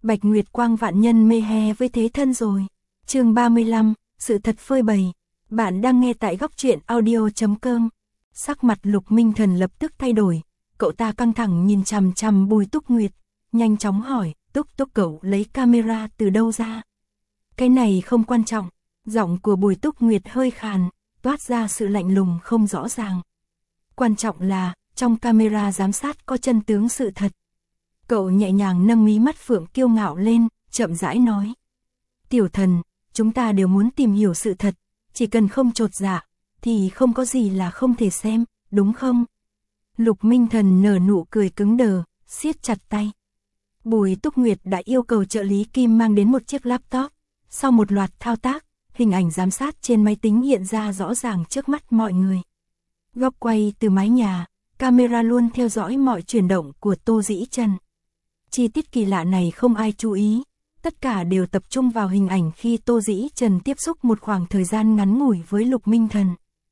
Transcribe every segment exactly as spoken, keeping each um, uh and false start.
Bạch Nguyệt Quang vạn nhân mê he với thế thân rồi. Chương ba mươi lăm, sự thật phơi bày. Bạn đang nghe tại góc truyện audio chấm com. Sắc mặt Lục Minh Thần lập tức thay đổi, cậu ta căng thẳng nhìn chằm chằm Bùi Túc Nguyệt, nhanh chóng hỏi, Túc Túc cậu lấy camera từ đâu ra? Cái này không quan trọng, giọng của Bùi Túc Nguyệt hơi khàn, toát ra sự lạnh lùng không rõ ràng. Quan trọng là, trong camera giám sát có chân tướng sự thật. Cậu nhẹ nhàng nâng mí mắt phượng kiêu ngạo lên, chậm rãi nói. Tiểu thần, chúng ta đều muốn tìm hiểu sự thật, chỉ cần không chột dạ, thì không có gì là không thể xem, đúng không? Lục Minh Thần nở nụ cười cứng đờ, siết chặt tay. Bùi Túc Nguyệt đã yêu cầu trợ lý Kim mang đến một chiếc laptop. Sau một loạt thao tác, hình ảnh giám sát trên máy tính hiện ra rõ ràng trước mắt mọi người. Góc quay từ mái nhà, camera luôn theo dõi mọi chuyển động của Tô Dĩ Trần. Chi tiết kỳ lạ này không ai chú ý, tất cả đều tập trung vào hình ảnh khi Tô Dĩ Trần tiếp xúc một khoảng thời gian ngắn ngủi với Lục Minh Thần.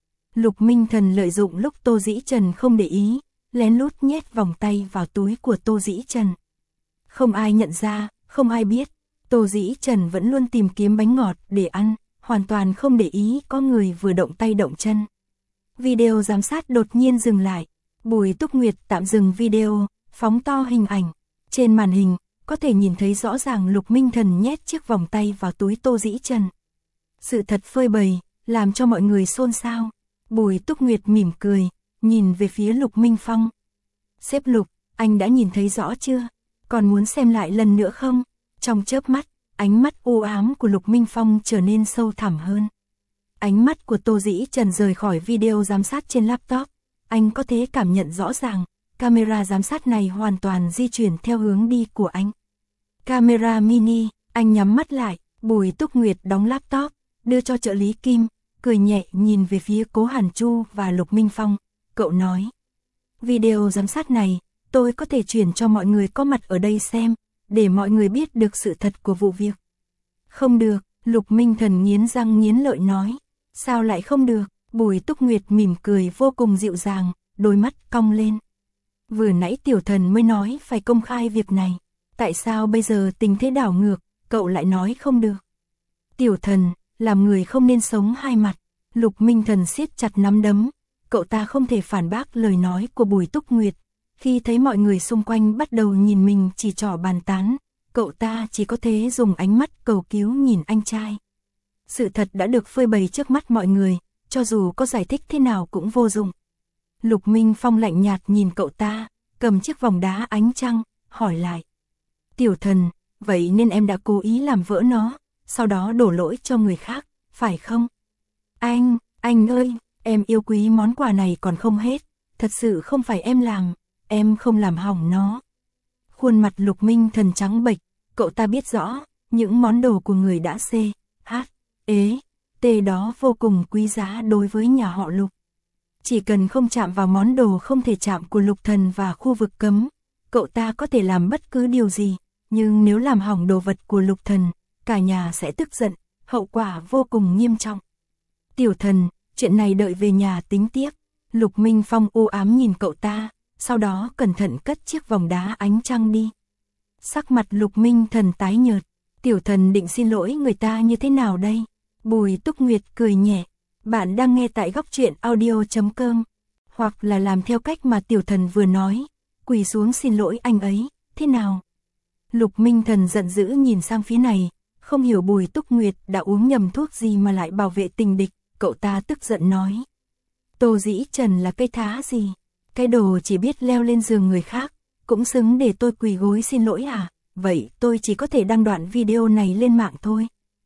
Lục Minh Thần lợi dụng lúc Tô Dĩ Trần không để ý, lén lút nhét vòng tay vào túi của Tô Dĩ Trần. Không ai nhận ra, không ai biết, Tô Dĩ Trần vẫn luôn tìm kiếm bánh ngọt để ăn, hoàn toàn không để ý có người vừa động tay động chân. Video giám sát đột nhiên dừng lại, Bùi Túc Nguyệt tạm dừng video, phóng to hình ảnh. Trên màn hình, có thể nhìn thấy rõ ràng Lục Minh Thần nhét chiếc vòng tay vào túi Tô Dĩ Trần. Sự thật phơi bày, làm cho mọi người xôn xao. Bùi Túc Nguyệt mỉm cười, nhìn về phía Lục Minh Phong. Sếp Lục, anh đã nhìn thấy rõ chưa? Còn muốn xem lại lần nữa không? Trong chớp mắt, ánh mắt u ám của Lục Minh Phong trở nên sâu thẳm hơn. Ánh mắt của Tô Dĩ Trần rời khỏi video giám sát trên laptop. Anh có thể cảm nhận rõ ràng, camera giám sát này hoàn toàn di chuyển theo hướng đi của anh. Camera mini, anh nhắm mắt lại, Bùi Túc Nguyệt đóng laptop, đưa cho trợ lý Kim, cười nhẹ nhìn về phía Cố Hàn Chu và Lục Minh Phong. Cậu nói, video giám sát này, tôi có thể chuyển cho mọi người có mặt ở đây xem, để mọi người biết được sự thật của vụ việc. Không được, Lục Minh Thần nghiến răng nghiến lợi nói. Sao lại không được? Bùi Túc Nguyệt mỉm cười vô cùng dịu dàng, đôi mắt cong lên. Vừa nãy tiểu thần mới nói phải công khai việc này. Tại sao bây giờ tình thế đảo ngược, cậu lại nói không được? Tiểu thần, làm người không nên sống hai mặt. Lục Minh Thần siết chặt nắm đấm. Cậu ta không thể phản bác lời nói của Bùi Túc Nguyệt. Khi thấy mọi người xung quanh bắt đầu nhìn mình chỉ trỏ bàn tán, cậu ta chỉ có thể dùng ánh mắt cầu cứu nhìn anh trai. Sự thật đã được phơi bày trước mắt mọi người, cho dù có giải thích thế nào cũng vô dụng. Lục Minh Phong lạnh nhạt nhìn cậu ta, cầm chiếc vòng đá ánh trăng, hỏi lại. Tiểu thần, vậy nên em đã cố ý làm vỡ nó, sau đó đổ lỗi cho người khác, phải không? Anh, anh ơi, em yêu quý món quà này còn không hết, thật sự không phải em làm, em không làm hỏng nó. Khuôn mặt Lục Minh Thần trắng bệch, cậu ta biết rõ, những món đồ của người đã C, H, ế, T đó vô cùng quý giá đối với nhà họ Lục. Chỉ cần không chạm vào món đồ không thể chạm của Lục Thần và khu vực cấm, cậu ta có thể làm bất cứ điều gì, nhưng nếu làm hỏng đồ vật của Lục Thần, cả nhà sẽ tức giận, hậu quả vô cùng nghiêm trọng. Tiểu thần, chuyện này đợi về nhà tính tiếp. Lục Minh Phong u ám nhìn cậu ta, sau đó cẩn thận cất chiếc vòng đá ánh trăng đi. Sắc mặt Lục Minh Thần tái nhợt, tiểu thần định xin lỗi người ta như thế nào đây? Bùi Túc Nguyệt cười nhẹ. Bạn đang nghe tại góc truyện audio chấm com, hoặc là làm theo cách mà tiểu thần vừa nói, quỳ xuống xin lỗi anh ấy, thế nào? Lục Minh Thần giận dữ nhìn sang phía này, không hiểu Bùi Túc Nguyệt đã uống nhầm thuốc gì mà lại bảo vệ tình địch, cậu ta tức giận nói. Tô Dĩ Trần là cây thá gì? Cái đồ chỉ biết leo lên giường người khác, cũng xứng để tôi quỳ gối xin lỗi à? Vậy tôi chỉ có thể đăng đoạn video này lên mạng thôi.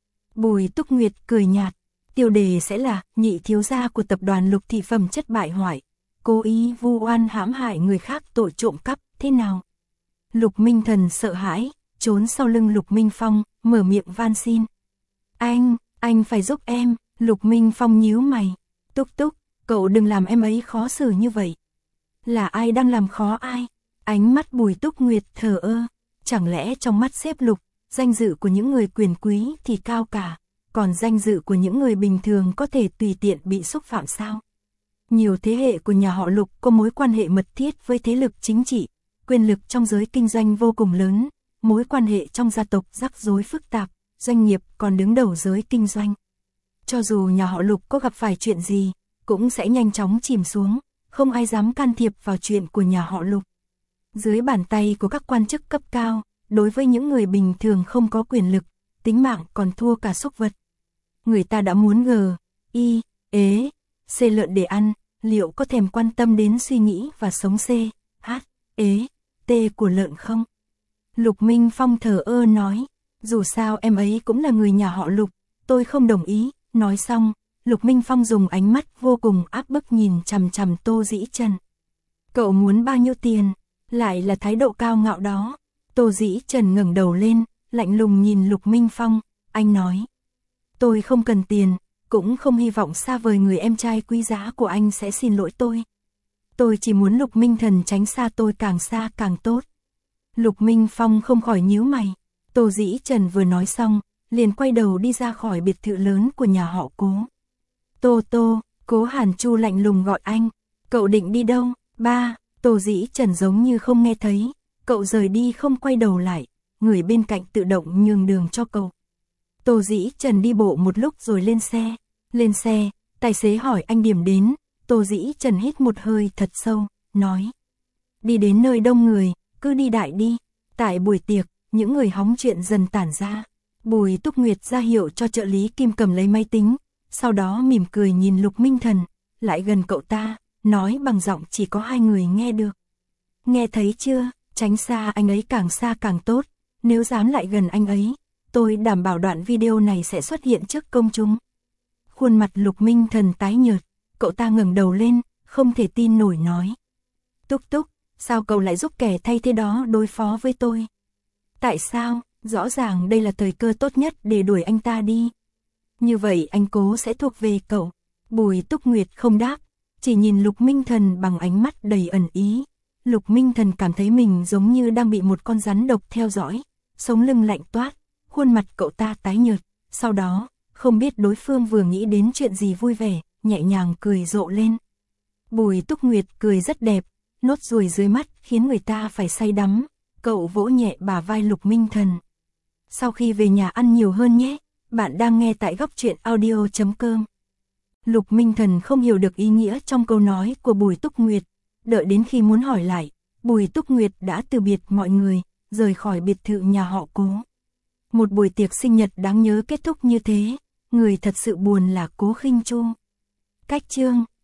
Bùi Túc Nguyệt cười nhạt. Tiêu đề sẽ là nhị thiếu gia của tập đoàn Lục thị phẩm chất bại hoại, cố ý vu oan hãm hại người khác tội trộm cắp, thế nào? Lục Minh Thần sợ hãi, trốn sau lưng Lục Minh Phong, mở miệng van xin. Anh, anh phải giúp em. Lục Minh Phong nhíu mày. Túc Túc, cậu đừng làm em ấy khó xử như vậy. Là ai đang làm khó ai? Ánh mắt Bùi Túc Nguyệt thờ ơ. Chẳng lẽ trong mắt sếp Lục, danh dự của những người quyền quý thì cao cả, còn danh dự của những người bình thường có thể tùy tiện bị xúc phạm sao? Nhiều thế hệ của nhà họ Lục có mối quan hệ mật thiết với thế lực chính trị, quyền lực trong giới kinh doanh vô cùng lớn. mối quan hệ trong gia tộc rắc rối phức tạp, doanh nghiệp còn đứng đầu giới kinh doanh. Cho dù nhà họ Lục có gặp phải chuyện gì, cũng sẽ nhanh chóng chìm xuống, không ai dám can thiệp vào chuyện của nhà họ Lục. Dưới bàn tay của các quan chức cấp cao, đối với những người bình thường không có quyền lực, tính mạng còn thua cả súc vật. Người ta đã muốn g, y, ế, c lợn để ăn, liệu có thèm quan tâm đến suy nghĩ và sống c, h, ế, t của lợn không? Lục Minh Phong thờ ơ nói, dù sao em ấy cũng là người nhà họ Lục, tôi không đồng ý. Nói xong, Lục Minh Phong dùng ánh mắt vô cùng áp bức nhìn chằm chằm Tô Dĩ Trần. Cậu muốn bao nhiêu tiền? Lại là thái độ cao ngạo đó. Tô Dĩ Trần ngẩng đầu lên, lạnh lùng nhìn Lục Minh Phong, anh nói. Tôi không cần tiền, cũng không hy vọng xa vời người em trai quý giá của anh sẽ xin lỗi tôi. Tôi chỉ muốn Lục Minh Thần tránh xa tôi càng xa càng tốt. Lục Minh Phong không khỏi nhíu mày. Tô Dĩ Trần vừa nói xong, liền quay đầu đi ra khỏi biệt thự lớn của nhà họ Cố. Tô Tô, Cố Hàn Chu lạnh lùng gọi anh. Cậu định đi đâu? Ba, Tô Dĩ Trần giống như không nghe thấy. Cậu rời đi không quay đầu lại, người bên cạnh tự động nhường đường cho cậu. Tô Dĩ Trần đi bộ một lúc rồi lên xe. Lên xe, tài xế hỏi anh điểm đến. Tô Dĩ Trần hít một hơi thật sâu, nói. Đi đến nơi đông người, cứ đi đại đi. Tại buổi tiệc, những người hóng chuyện dần tản ra. Bùi Túc Nguyệt ra hiệu cho trợ lý Kim cầm lấy máy tính, sau đó mỉm cười nhìn Lục Minh Thần, lại gần cậu ta, nói bằng giọng chỉ có hai người nghe được. Nghe thấy chưa, tránh xa anh ấy càng xa càng tốt, nếu dám lại gần anh ấy, tôi đảm bảo đoạn video này sẽ xuất hiện trước công chúng. Khuôn mặt Lục Minh Thần tái nhợt, cậu ta ngẩng đầu lên, không thể tin nổi nói. Túc Túc, sao cậu lại giúp kẻ thay thế đó đối phó với tôi? Tại sao? Rõ ràng đây là thời cơ tốt nhất để đuổi anh ta đi. Như vậy anh Cố sẽ thuộc về cậu. Bùi Túc Nguyệt không đáp, chỉ nhìn Lục Minh Thần bằng ánh mắt đầy ẩn ý. Lục Minh Thần cảm thấy mình giống như đang bị một con rắn độc theo dõi, sống lưng lạnh toát, khuôn mặt cậu ta tái nhợt. Sau đó, không biết đối phương vừa nghĩ đến chuyện gì vui vẻ, nhẹ nhàng cười rộ lên. Bùi Túc Nguyệt cười rất đẹp, nốt ruồi dưới mắt khiến người ta phải say đắm. Cậu vỗ nhẹ bả vai Lục Minh Thần. Sau khi về nhà ăn nhiều hơn nhé, bạn đang nghe tại góc truyện audio chấm com. Lục Minh Thần không hiểu được ý nghĩa trong câu nói của Bùi Túc Nguyệt, đợi đến khi muốn hỏi lại, Bùi Túc Nguyệt đã từ biệt mọi người, rời khỏi biệt thự nhà họ Cố. Một buổi tiệc sinh nhật đáng nhớ kết thúc như thế, người thật sự buồn là Cố Khinh Chu. Cách chương